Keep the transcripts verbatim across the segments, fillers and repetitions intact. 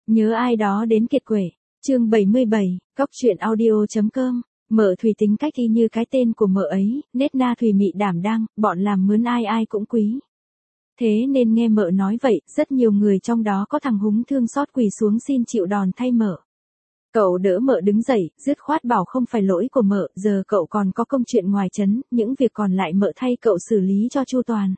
Nhớ ai đó đến kiệt quệ. Chương bảy mươi bảy, cóc truyện audio.com. Mợ Thùy tính cách y như cái tên của mợ ấy, nết na thùy mị đảm đang, bọn làm mướn ai ai cũng quý. Thế nên nghe mợ nói vậy, rất nhiều người trong đó có thằng húng thương xót quỳ xuống xin chịu đòn thay mợ. Cậu đỡ mợ đứng dậy, dứt khoát bảo không phải lỗi của mợ, giờ cậu còn có công chuyện ngoài trấn, những việc còn lại mợ thay cậu xử lý cho chu toàn.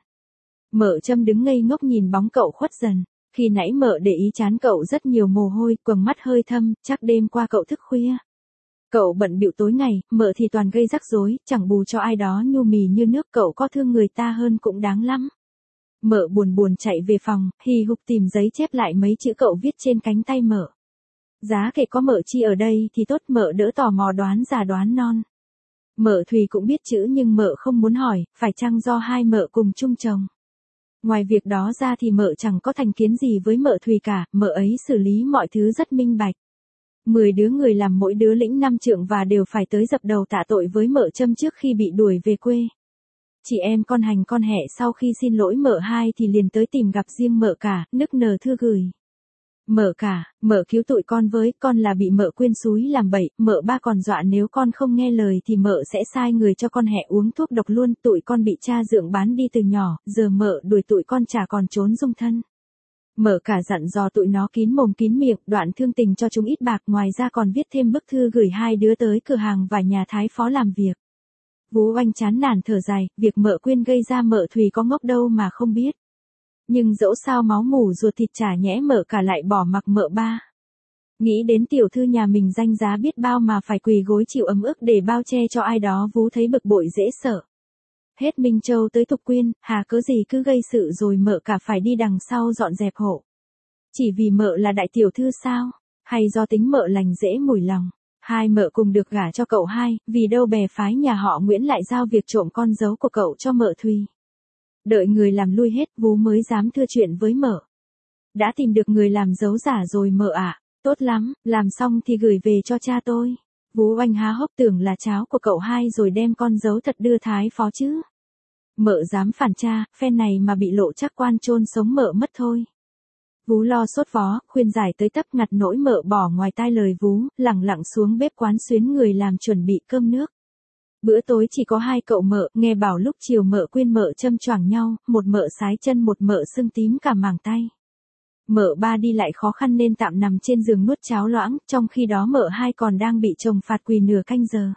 Mợ Trâm đứng ngây ngốc nhìn bóng cậu khuất dần. Khi nãy mợ để ý chán cậu rất nhiều mồ hôi, quầng mắt hơi thâm, chắc đêm qua cậu thức khuya. Cậu bận bịu tối ngày, mợ thì toàn gây rắc rối, chẳng bù cho ai đó nhu mì như nước, cậu có thương người ta hơn cũng đáng lắm. Mợ buồn buồn chạy về phòng, hì hục tìm giấy chép lại mấy chữ cậu viết trên cánh tay mợ. Giá kệ có mợ Chi ở đây thì tốt, mợ đỡ tò mò đoán già đoán non. Mợ Thùy cũng biết chữ nhưng mợ không muốn hỏi, phải chăng do hai mợ cùng chung chồng. Ngoài việc đó ra thì mợ chẳng có thành kiến gì với mợ Thùy cả, mợ ấy xử lý mọi thứ rất minh bạch. Mười đứa người làm mỗi đứa lĩnh năm trượng và đều phải tới dập đầu tạ tội với mợ Trâm trước khi bị đuổi về quê. Chị em con hành con hẹ sau khi xin lỗi mợ hai thì liền tới tìm gặp riêng mợ cả, nức nở thư gửi. Mợ cả, mợ cứu tụi con với, con là bị mợ quyên xúi làm bậy, mợ ba còn dọa nếu con không nghe lời thì mợ sẽ sai người cho con hẹ uống thuốc độc luôn, tụi con bị cha dượng bán đi từ nhỏ, giờ mợ đuổi tụi con chả còn trốn dung thân. Mợ cả dặn dò tụi nó kín mồm kín miệng, đoạn thương tình cho chúng ít bạc, ngoài ra còn viết thêm bức thư gửi hai đứa tới cửa hàng và nhà thái phó làm việc. Vú Oanh chán nản thở dài, việc mợ quyên gây ra mợ Thùy có ngốc đâu mà không biết. Nhưng dẫu sao máu mủ ruột thịt chả nhẽ mợ cả lại bỏ mặc mợ ba. Nghĩ đến tiểu thư nhà mình danh giá biết bao mà phải quỳ gối chịu ấm ức để bao che cho ai đó, vú thấy bực bội dễ sợ. Hết Minh Châu tới Thục Quyên, hà cớ gì cứ gây sự rồi mợ cả phải đi đằng sau dọn dẹp hộ. Chỉ vì mợ là đại tiểu thư sao? Hay do tính mợ lành dễ mùi lòng? Hai mợ cùng được gả cho cậu hai, vì đâu bè phái nhà họ Nguyễn lại giao việc trộm con dấu của cậu cho mợ Thùy. Đợi người làm lui hết, vú mới dám thưa chuyện với mợ. Đã tìm được người làm dấu giả rồi mợ ạ, tốt lắm, làm xong thì gửi về cho cha tôi. Vú Oanh há hốc tưởng là cháu của cậu hai rồi đem con dấu thật đưa thái phó chứ. Mợ dám phản cha, phen này mà bị lộ chắc quan chôn sống mợ mất thôi. Vú lo sốt vó, khuyên giải tới tấp ngặt nỗi mợ bỏ ngoài tai lời vú, lẳng lặng xuống bếp quán xuyến người làm chuẩn bị cơm nước. Bữa tối chỉ có hai cậu mợ, nghe bảo lúc chiều mợ Quyên mợ Trâm choảng nhau, một mợ sái chân một mợ sưng tím cả màng tay. Mợ ba đi lại khó khăn nên tạm nằm trên giường nuốt cháo loãng, trong khi đó mợ hai còn đang bị chồng phạt quỳ nửa canh giờ.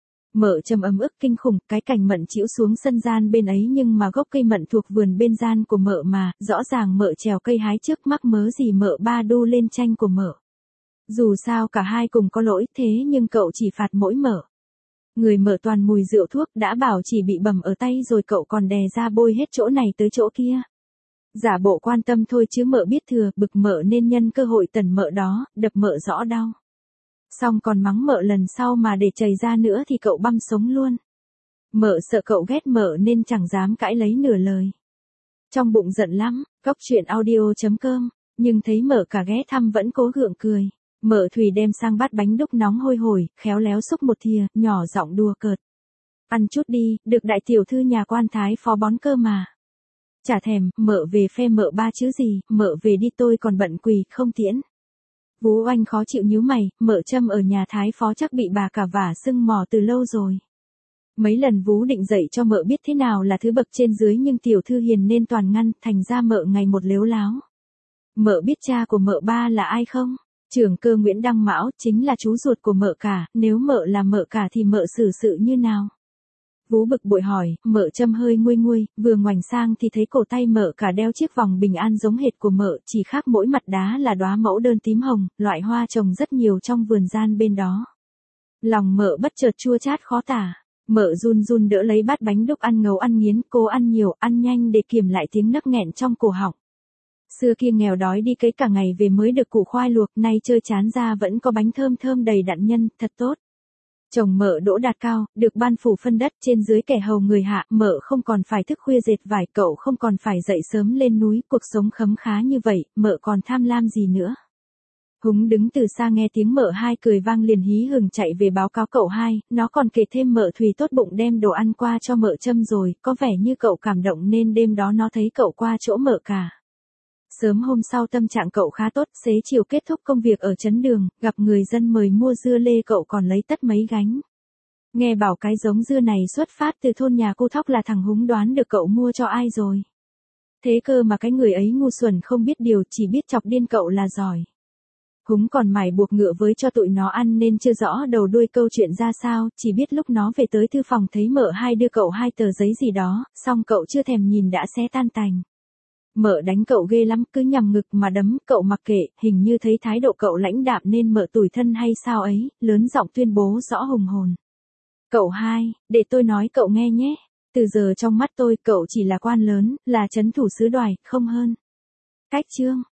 Mợ Trâm ấm ức kinh khủng, cái cảnh mận chĩu xuống sân gian bên ấy nhưng mà gốc cây mận thuộc vườn bên gian của mợ mà, rõ ràng mợ trèo cây hái trước, mắc mớ gì mợ ba đu lên tranh của mợ. Dù sao cả hai cùng có lỗi, thế nhưng cậu chỉ phạt mỗi mợ. Người mợ toàn mùi rượu thuốc, đã bảo chỉ bị bầm ở tay rồi cậu còn đè ra bôi hết chỗ này tới chỗ kia. Giả bộ quan tâm thôi chứ mợ biết thừa, bực mợ nên nhân cơ hội tẩn mợ đó, đập mợ rõ đau. Xong còn mắng mợ lần sau mà để chảy ra nữa thì cậu băm sống luôn. Mợ sợ cậu ghét mợ nên chẳng dám cãi lấy nửa lời. Trong bụng giận lắm, cóc truyện audio.com, nhưng thấy mợ cả ghé thăm vẫn cố gượng cười. Mợ Thùy đem sang bát bánh đúc nóng hôi hổi, khéo léo xúc một thìa, nhỏ giọng đùa cợt. Ăn chút đi, được đại tiểu thư nhà quan thái phó bón cơ mà. Chả thèm, mợ về phe mợ ba chứ gì, mợ về đi tôi còn bận quỳ, không tiễn. Vú Oanh khó chịu nhíu mày, mợ Trâm ở nhà thái phó chắc bị bà cả vả sưng mò từ lâu rồi. Mấy lần vú định dạy cho mợ biết thế nào là thứ bậc trên dưới nhưng tiểu thư hiền nên toàn ngăn, thành ra mợ ngày một lếu láo. Mợ biết cha của mợ ba là ai không? Trưởng cơ Nguyễn Đăng Mão, chính là chú ruột của mợ cả, nếu mợ là mợ cả thì mợ xử sự như nào? Vú bực bội hỏi, mợ Trâm hơi nguôi nguôi, vừa ngoảnh sang thì thấy cổ tay mợ cả đeo chiếc vòng bình an giống hệt của mợ, chỉ khác mỗi mặt đá là đóa mẫu đơn tím hồng, loại hoa trồng rất nhiều trong vườn gian bên đó. Lòng mợ bất chợt chua chát khó tả, mợ run run đỡ lấy bát bánh đúc ăn ngấu ăn nghiến, cố ăn nhiều, ăn nhanh để kiềm lại tiếng nấc nghẹn trong cổ họng. Xưa kia nghèo đói đi cấy cả ngày về mới được củ khoai luộc, nay chơi chán ra vẫn có bánh thơm thơm đầy đặn nhân, thật tốt. Chồng mợ đỗ đạt cao, được ban phủ phân đất trên dưới kẻ hầu người hạ, mợ không còn phải thức khuya dệt vải, cậu không còn phải dậy sớm lên núi, cuộc sống khấm khá như vậy, mợ còn tham lam gì nữa. Húng đứng từ xa nghe tiếng mợ hai cười vang liền hí hửng chạy về báo cáo cậu hai, nó còn kể thêm mợ Thùy tốt bụng đem đồ ăn qua cho mợ Trâm rồi, có vẻ như cậu cảm động nên đêm đó nó thấy cậu qua chỗ mợ cả. Sớm hôm sau tâm trạng cậu khá tốt, xế chiều kết thúc công việc ở trấn đường, gặp người dân mời mua dưa lê cậu còn lấy tất mấy gánh. Nghe bảo cái giống dưa này xuất phát từ thôn nhà cô Thóc là thằng Húng đoán được cậu mua cho ai rồi. Thế cơ mà cái người ấy ngu xuẩn không biết điều, chỉ biết chọc điên cậu là giỏi. Húng còn mải buộc ngựa với cho tụi nó ăn nên chưa rõ đầu đuôi câu chuyện ra sao, chỉ biết lúc nó về tới thư phòng thấy mợ hai đưa cậu hai tờ giấy gì đó, xong cậu chưa thèm nhìn đã xé tan tành. Mợ đánh cậu ghê lắm, cứ nhằm ngực mà đấm, cậu mặc kệ, hình như thấy thái độ cậu lãnh đạm nên mợ tủi thân hay sao ấy, lớn giọng tuyên bố rõ hùng hồn. Cậu hai, để tôi nói cậu nghe nhé, từ giờ trong mắt tôi cậu chỉ là quan lớn, là trấn thủ sứ đoài, không hơn. Cách chương